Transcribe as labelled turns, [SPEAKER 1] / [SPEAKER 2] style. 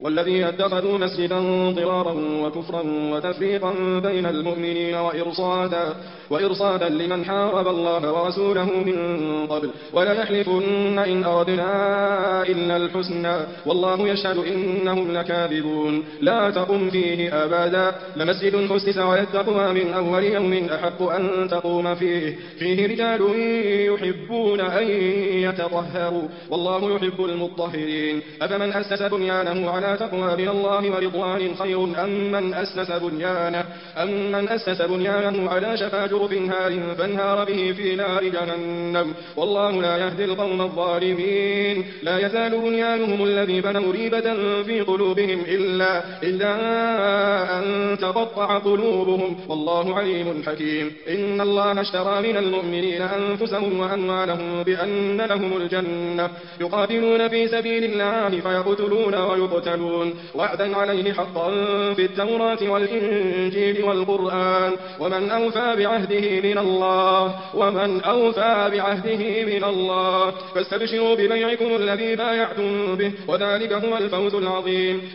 [SPEAKER 1] والذين اتخذوا مسجدا ضرارا وكفرا وتفريقا بين المؤمنين وإرصادا لمن حارب الله ورسوله من قبل وليحلفن إن أردنا إلا الحسنى والله يشهد إنهم لكاذبون لا تقم فيه أبدا لمسجد أسس على التقوى من أول يوم أحق أن تقوم فيه رجال يحبون أن يتطهروا والله يحب المطهرين أفمن أسس بنيانه على تقوى من الله ورضوان خير أم من أسس بنيانه على شفا جرف هار فانهار به في نار جهنم والله لا يهدي القوم الظالمين لا يزال بنيانهم الذي بنوا ريبة في قلوبهم إلا أن تقطع قلوبهم والله عليم حكيم إن الله اشترى من المؤمنين أنفسهم وأموالهم بأن لهم الجنة يقاتلون في سبيل الله فيقتلون ويقتلون وعدا عليه حقا في التوراة والإنجيل والقرآن ومن أوفى بعهده من الله فاستبشروا ببيعكم الذي بايعتم به وذلك هو الفوز العظيم